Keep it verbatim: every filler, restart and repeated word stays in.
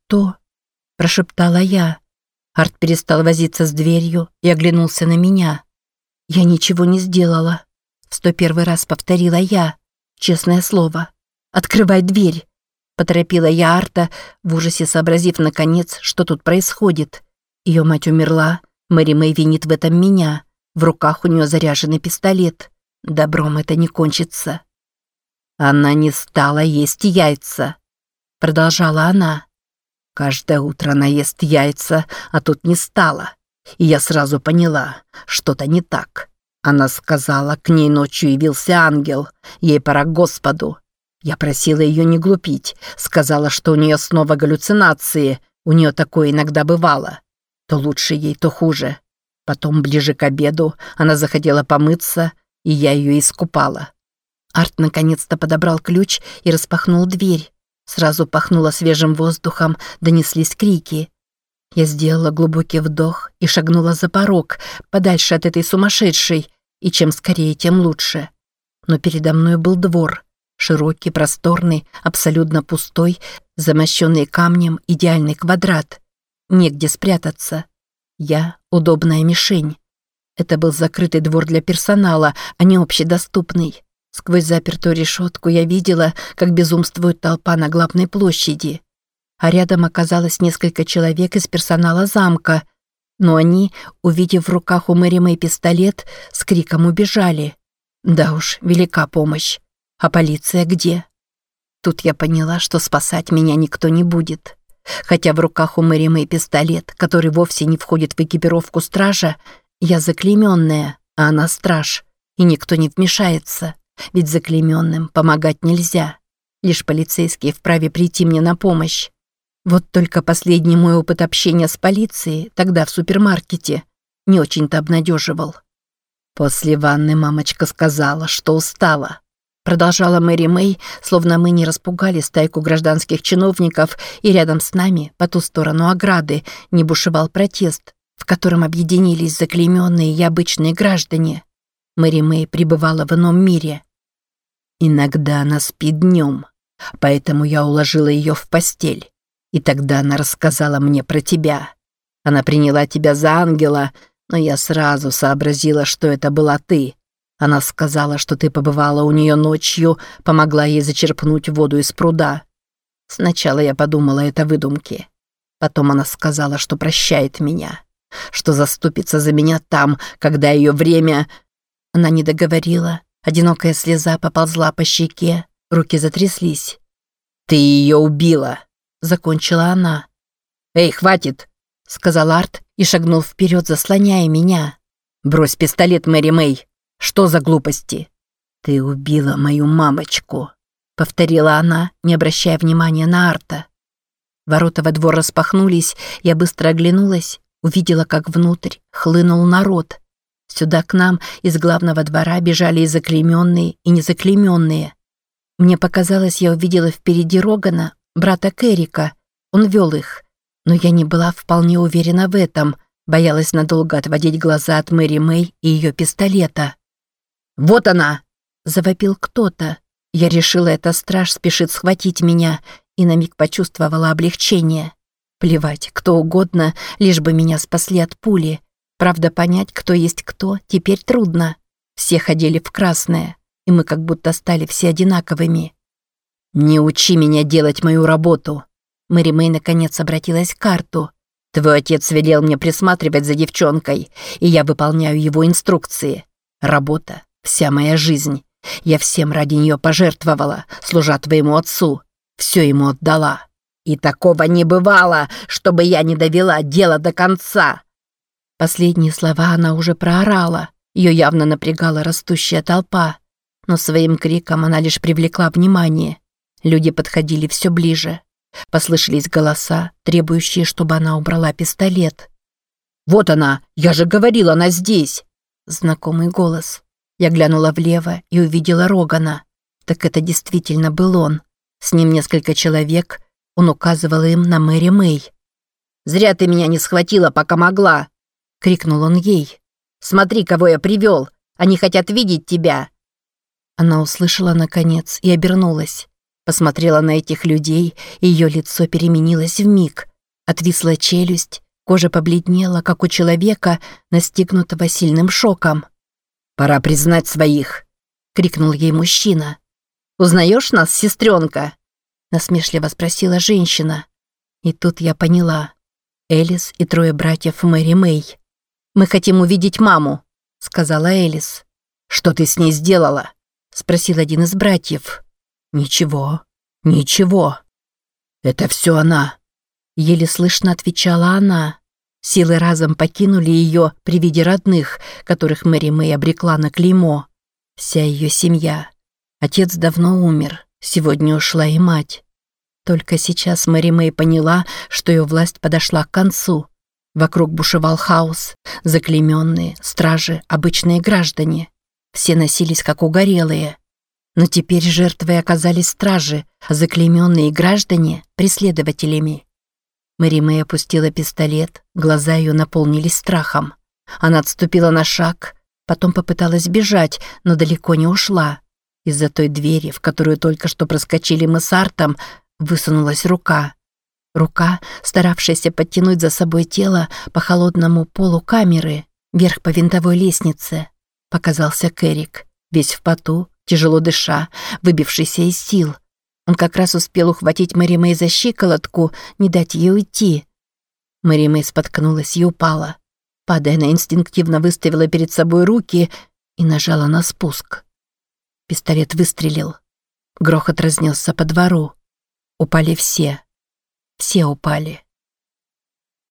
«Что?» – прошептала я. Арт перестал возиться с дверью и оглянулся на меня. «Я ничего не сделала», – в сто первый раз повторила я. «Честное слово. Открывай дверь», – поторопила я Арта, в ужасе сообразив наконец, что тут происходит. Ее мать умерла, Мэри Мэй винит в этом меня. В руках у нее заряженный пистолет. Добром это не кончится. «Она не стала есть яйца», – продолжала она. «Каждое утро она ест яйца, а тут не стала. И я сразу поняла, что-то не так. Она сказала, к ней ночью явился ангел, ей пора к Господу. Я просила ее не глупить, сказала, что у нее снова галлюцинации, у нее такое иногда бывало. То лучше ей, то хуже. Потом, ближе к обеду, она захотела помыться, и я ее искупала». Арт наконец-то подобрал ключ и распахнул дверь. Сразу пахнуло свежим воздухом, донеслись крики. Я сделала глубокий вдох и шагнула за порог, подальше от этой сумасшедшей, и чем скорее, тем лучше. Но передо мной был двор, широкий, просторный, абсолютно пустой, замощенный камнем идеальный квадрат. Негде спрятаться. Я – удобная мишень. Это был закрытый двор для персонала, а не общедоступный. Сквозь запертую решетку я видела, как безумствует толпа на главной площади. А рядом оказалось несколько человек из персонала замка. Но они, увидев в руках у Мэри Мэй пистолет, с криком убежали. Да уж, велика помощь. А полиция где? Тут я поняла, что спасать меня никто не будет. Хотя в руках у Мэри Мэй пистолет, который вовсе не входит в экипировку стража, я заклейменная, а она страж, и никто не вмешается. Ведь заклейменным помогать нельзя. Лишь полицейские вправе прийти мне на помощь. Вот только последний мой опыт общения с полицией, тогда в супермаркете, не очень-то обнадеживал. После ванны мамочка сказала, что устала. Продолжала Мэри Мэй, словно мы не распугали стайку гражданских чиновников, и рядом с нами, по ту сторону ограды, не бушевал протест, в котором объединились заклейменные и обычные граждане. Мэри Мэй пребывала в ином мире. Иногда она спит днем, поэтому я уложила ее в постель. И тогда она рассказала мне про тебя. Она приняла тебя за ангела, но я сразу сообразила, что это была ты. Она сказала, что ты побывала у нее ночью, помогла ей зачерпнуть воду из пруда. Сначала я подумала, это выдумки. Потом она сказала, что прощает меня, что заступится за меня там, когда ее время... Она не договорила. Одинокая слеза поползла по щеке, руки затряслись. «Ты ее убила!» – закончила она. «Эй, хватит!» – сказал Арт и шагнул вперед, заслоняя меня. «Брось пистолет, Мэри Мэй! Что за глупости?» «Ты убила мою мамочку!» – повторила она, не обращая внимания на Арта. Ворота во двор распахнулись, я быстро оглянулась, увидела, как внутрь хлынул народ. Сюда к нам из главного двора бежали и заклейменные, и незаклейменные. Мне показалось, я увидела впереди Рогана, брата Кэрика. Он вел их. Но я не была вполне уверена в этом, боялась надолго отводить глаза от Мэри Мэй и ее пистолета. «Вот она!» – завопил кто-то. Я решила, это страж спешит схватить меня, и на миг почувствовала облегчение. Плевать, кто угодно, лишь бы меня спасли от пули. Правда, понять, кто есть кто, теперь трудно. Все ходили в красное, и мы как будто стали все одинаковыми. «Не учи меня делать мою работу!» Мэри Мэй наконец обратилась к Арту. «Твой отец велел мне присматривать за девчонкой, и я выполняю его инструкции. Работа – вся моя жизнь. Я всем ради нее пожертвовала, служа твоему отцу. Все ему отдала. И такого не бывало, чтобы я не довела дело до конца!» Последние слова она уже проорала. Ее явно напрягала растущая толпа. Но своим криком она лишь привлекла внимание. Люди подходили все ближе. Послышались голоса, требующие, чтобы она убрала пистолет. «Вот она! Я же говорила, она здесь!» Знакомый голос. Я глянула влево и увидела Рогана. Так это действительно был он. С ним несколько человек. Он указывал им на Мэри Мэй. «Зря ты меня не схватила, пока могла!» — крикнул он ей. «Смотри, кого я привел! Они хотят видеть тебя!» Она услышала наконец и обернулась. Посмотрела на этих людей, и ее лицо переменилось вмиг. Отвисла челюсть, кожа побледнела, как у человека, настигнутого сильным шоком. «Пора признать своих!» — крикнул ей мужчина. «Узнаешь нас, сестренка?» — насмешливо спросила женщина. И тут я поняла. Элис и трое братьев Мэри Мэй. «Мы хотим увидеть маму», — сказала Элис. «Что ты с ней сделала?» — спросил один из братьев. «Ничего, ничего. Это все она», — еле слышно отвечала она. Силы разом покинули ее при виде родных, которых Мэри Мэй обрекла на клеймо. Вся ее семья. Отец давно умер, сегодня ушла и мать. Только сейчас Мэри Мэй поняла, что ее власть подошла к концу. Вокруг бушевал хаос, заклейменные, стражи, обычные граждане. Все носились как угорелые. Но теперь жертвой оказались стражи, а заклейменные граждане – преследователями. Мэри Мэй опустила пистолет, глаза ее наполнились страхом. Она отступила на шаг, потом попыталась бежать, но далеко не ушла. Из-за той двери, в которую только что проскочили мы с Артом, высунулась рука. Рука, старавшаяся подтянуть за собой тело по холодному полу камеры, вверх по винтовой лестнице. Показался Кэрик, весь в поту, тяжело дыша, выбившийся из сил. Он как раз успел ухватить Мэри Мэй за щиколотку, не дать ей уйти. Мэри Мэй споткнулась и упала. Падая, она инстинктивно выставила перед собой руки и нажала на спуск. Пистолет выстрелил. Грохот разнесся по двору. Упали все. Все упали.